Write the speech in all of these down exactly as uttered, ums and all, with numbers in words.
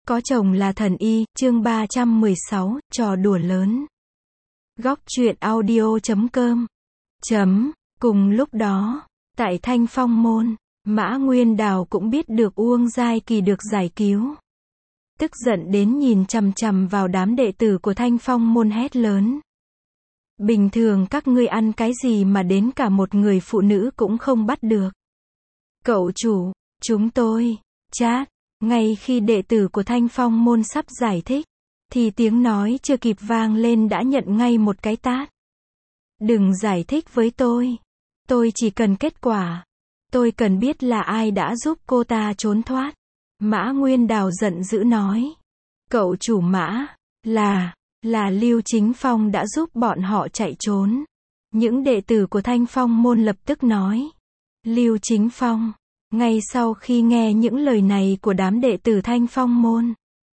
Có chồng là thần y, chương ba trăm mười sáu, trò đùa lớn. Góc truyện audio chấm com. Chấm, cùng lúc đó, tại Thanh Phong môn, Mã Nguyên Đào cũng biết được Uông Giai Kỳ được giải cứu. Tức giận đến nhìn chằm chằm vào đám đệ tử của Thanh Phong môn hét lớn. Bình thường các ngươi ăn cái gì mà đến cả một người phụ nữ cũng không bắt được. Cậu chủ, chúng tôi, chát. Ngay khi đệ tử của Thanh Phong môn sắp giải thích, thì tiếng nói chưa kịp vang lên đã nhận ngay một cái tát. Đừng giải thích với tôi. Tôi chỉ cần kết quả. Tôi cần biết là ai đã giúp cô ta trốn thoát. Mã Nguyên Đào giận dữ nói. Cậu chủ Mã, là, là Lưu Chính Phong đã giúp bọn họ chạy trốn. Những đệ tử của Thanh Phong môn lập tức nói. Lưu Chính Phong. Ngay sau khi nghe những lời này của đám đệ tử Thanh Phong môn,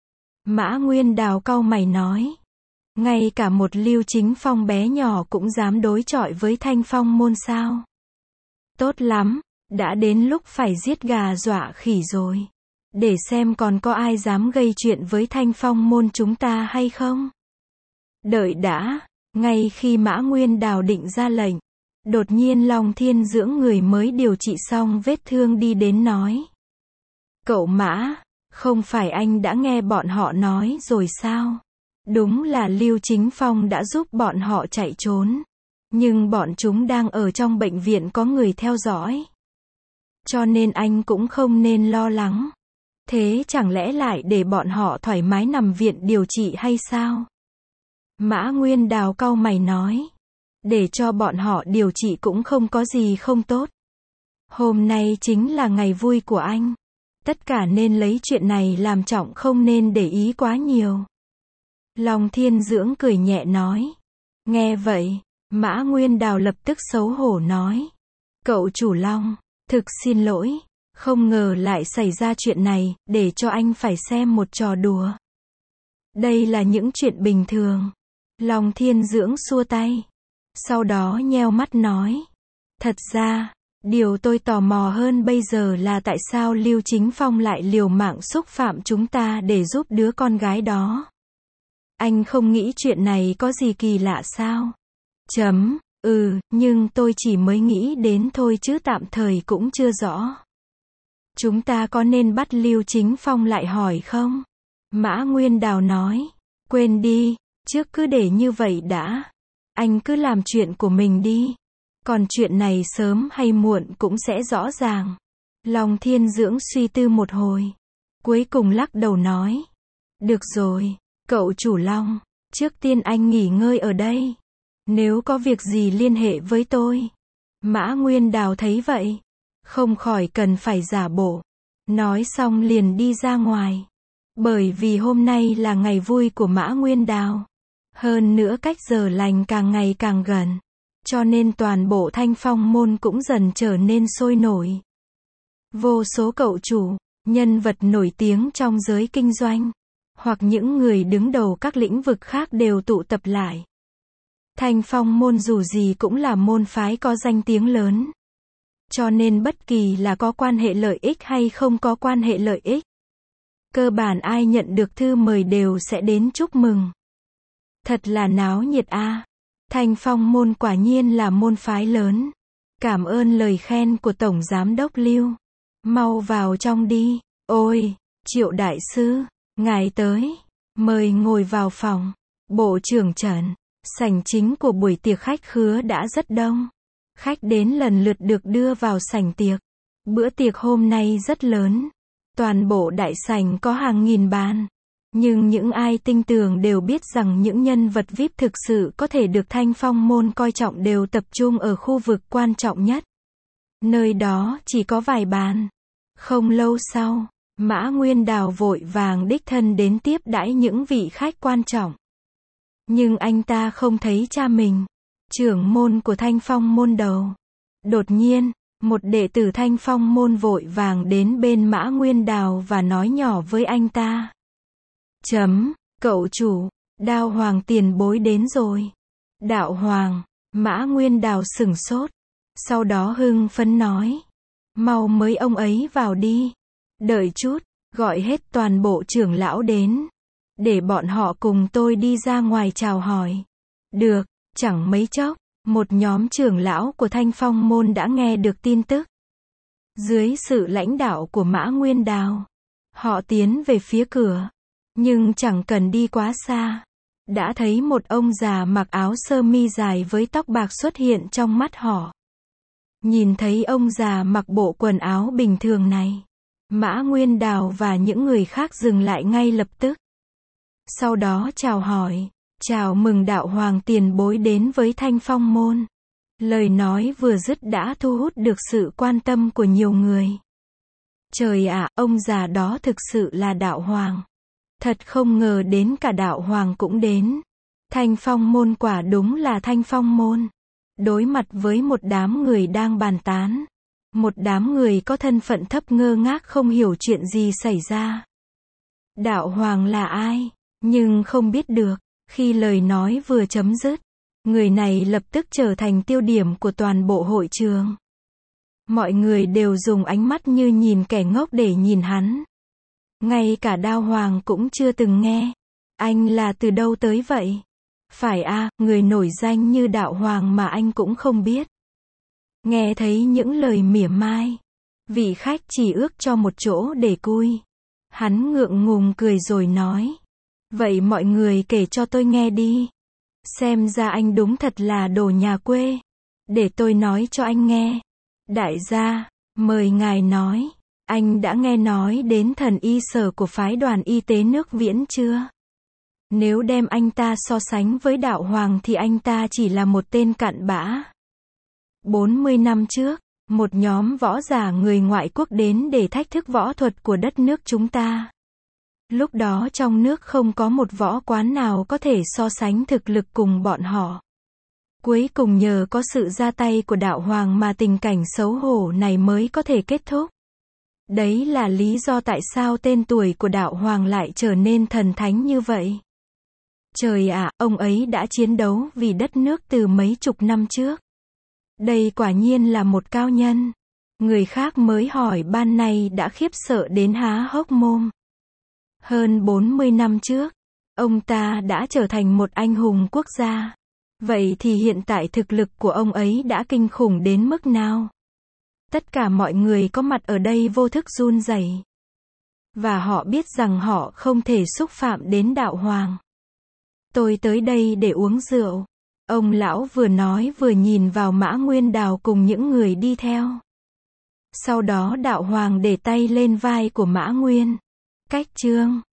Mã Nguyên Đào cau mày nói. Ngay cả một Lưu Chính Phong bé nhỏ cũng dám đối chọi với Thanh Phong môn sao? Tốt lắm, đã đến lúc phải giết gà dọa khỉ rồi. Để xem còn có ai dám gây chuyện với Thanh Phong môn chúng ta hay không? Đợi đã, ngay khi Mã Nguyên Đào định ra lệnh, đột nhiên Long Thiên Dưỡng người mới điều trị xong vết thương đi đến nói. Cậu Mã, không phải anh đã nghe bọn họ nói rồi sao? Đúng là Lưu Chính Phong đã giúp bọn họ chạy trốn. Nhưng bọn chúng đang ở trong bệnh viện có người theo dõi. Cho nên anh cũng không nên lo lắng. Thế chẳng lẽ lại để bọn họ thoải mái nằm viện điều trị hay sao? Mã Nguyên Đào cau mày nói. Để cho bọn họ điều trị cũng không có gì không tốt. Hôm nay chính là ngày vui của anh. Tất cả nên lấy chuyện này làm trọng, không nên để ý quá nhiều. Long Thiên Dưỡng cười nhẹ nói. Nghe vậy, Mã Nguyên Đào lập tức xấu hổ nói. Cậu chủ Long, thực xin lỗi. Không ngờ lại xảy ra chuyện này, để cho anh phải xem một trò đùa. Đây là những chuyện bình thường. Long Thiên Dưỡng xua tay. Sau đó nheo mắt nói. Thật ra, điều tôi tò mò hơn bây giờ là tại sao Lưu Chính Phong lại liều mạng xúc phạm chúng ta để giúp đứa con gái đó. Anh không nghĩ chuyện này có gì kỳ lạ sao? Chấm, ừ, nhưng tôi chỉ mới nghĩ đến thôi chứ tạm thời cũng chưa rõ. Chúng ta có nên bắt Lưu Chính Phong lại hỏi không? Mã Nguyên Đào nói. Quên đi, trước cứ để như vậy đã. Anh cứ làm chuyện của mình đi. Còn chuyện này sớm hay muộn cũng sẽ rõ ràng. Long Thiên Dưỡng suy tư một hồi. Cuối cùng lắc đầu nói. Được rồi, cậu chủ Long. Trước tiên anh nghỉ ngơi ở đây. Nếu có việc gì liên hệ với tôi. Mã Nguyên Đào thấy vậy. Không khỏi cần phải giả bộ. Nói xong liền đi ra ngoài. Bởi vì hôm nay là ngày vui của Mã Nguyên Đào. Hơn nữa cách giờ lành càng ngày càng gần. Cho nên toàn bộ Thanh Phong môn cũng dần trở nên sôi nổi. Vô số cậu chủ, nhân vật nổi tiếng trong giới kinh doanh, hoặc những người đứng đầu các lĩnh vực khác đều tụ tập lại. Thanh Phong môn dù gì cũng là môn phái có danh tiếng lớn. Cho nên bất kỳ là có quan hệ lợi ích hay không có quan hệ lợi ích, cơ bản ai nhận được thư mời đều sẽ đến chúc mừng. Thật là náo nhiệt a. À. Thanh Phong môn quả nhiên là môn phái lớn. Cảm ơn lời khen của Tổng Giám đốc Lưu. Mau vào trong đi. Ôi, Triệu Đại Sư, ngài tới. Mời ngồi vào phòng. Bộ trưởng Trần. Sảnh chính của buổi tiệc khách khứa đã rất đông. Khách đến lần lượt được đưa vào sảnh tiệc. Bữa tiệc hôm nay rất lớn. Toàn bộ đại sảnh có hàng nghìn bàn. Nhưng những ai tinh tường đều biết rằng những nhân vật vi ai pi thực sự có thể được Thanh Phong môn coi trọng đều tập trung ở khu vực quan trọng nhất. Nơi đó chỉ có vài bàn. Không lâu sau, Mã Nguyên Đào vội vàng đích thân đến tiếp đãi những vị khách quan trọng. Nhưng anh ta không thấy cha mình, trưởng môn của Thanh Phong môn đầu. Đột nhiên, một đệ tử Thanh Phong môn vội vàng đến bên Mã Nguyên Đào và nói nhỏ với anh ta. Chấm, cậu chủ, Đao Hoàng tiền bối đến rồi. Đạo Hoàng, Mã Nguyên Đào sửng sốt. Sau đó hưng phấn nói. Mau mới ông ấy vào đi. Đợi chút, gọi hết toàn bộ trưởng lão đến, để bọn họ cùng tôi đi ra ngoài chào hỏi. Được, chẳng mấy chốc, một nhóm trưởng lão của Thanh Phong môn đã nghe được tin tức. Dưới sự lãnh đạo của Mã Nguyên Đào, họ tiến về phía cửa, nhưng chẳng cần đi quá xa, đã thấy một ông già mặc áo sơ mi dài với tóc bạc xuất hiện trong mắt họ. Nhìn thấy ông già mặc bộ quần áo bình thường này, Mã Nguyên Đào và những người khác dừng lại ngay lập tức. Sau đó chào hỏi, chào mừng đạo hoàng tiền bối đến với Thanh Phong môn. Lời nói vừa dứt đã thu hút được sự quan tâm của nhiều người. Trời ạ, ông già đó thực sự là đạo hoàng. Thật không ngờ đến cả đạo hoàng cũng đến. Thanh Phong môn quả đúng là Thanh Phong môn. Đối mặt với một đám người đang bàn tán. Một đám người có thân phận thấp ngơ ngác không hiểu chuyện gì xảy ra. Đạo hoàng là ai? Nhưng không biết được, khi lời nói vừa chấm dứt, người này lập tức trở thành tiêu điểm của toàn bộ hội trường. Mọi người đều dùng ánh mắt như nhìn kẻ ngốc để nhìn hắn. Ngay cả Đao Hoàng cũng chưa từng nghe. Anh là từ đâu tới vậy? Phải à, người nổi danh như Đạo Hoàng mà anh cũng không biết. Nghe thấy những lời mỉa mai, vị khách chỉ ước cho một chỗ để cui. Hắn ngượng ngùng cười rồi nói. Vậy mọi người kể cho tôi nghe đi. Xem ra anh đúng thật là đồ nhà quê. Để tôi nói cho anh nghe. Đại gia, mời ngài nói. Anh đã nghe nói đến thần y sở của phái đoàn y tế nước Viễn chưa? Nếu đem anh ta so sánh với đạo hoàng thì anh ta chỉ là một tên cặn bã. bốn mươi năm trước, một nhóm võ giả người ngoại quốc đến để thách thức võ thuật của đất nước chúng ta. Lúc đó trong nước không có một võ quán nào có thể so sánh thực lực cùng bọn họ. Cuối cùng nhờ có sự ra tay của đạo hoàng mà tình cảnh xấu hổ này mới có thể kết thúc. Đấy là lý do tại sao tên tuổi của đạo hoàng lại trở nên thần thánh như vậy. Trời ạ, ông ấy đã chiến đấu vì đất nước từ mấy chục năm trước. Đây quả nhiên là một cao nhân. Người khác mới hỏi ban này đã khiếp sợ đến há hốc mồm. Hơn bốn mươi năm trước, ông ta đã trở thành một anh hùng quốc gia. Vậy thì hiện tại thực lực của ông ấy đã kinh khủng đến mức nào? Tất cả mọi người có mặt ở đây vô thức run rẩy. Và họ biết rằng họ không thể xúc phạm đến đạo hoàng. Tôi tới đây để uống rượu. Ông lão vừa nói vừa nhìn vào Mã Nguyên Đào cùng những người đi theo. Sau đó đạo hoàng để tay lên vai của Mã Nguyên. Cách trương.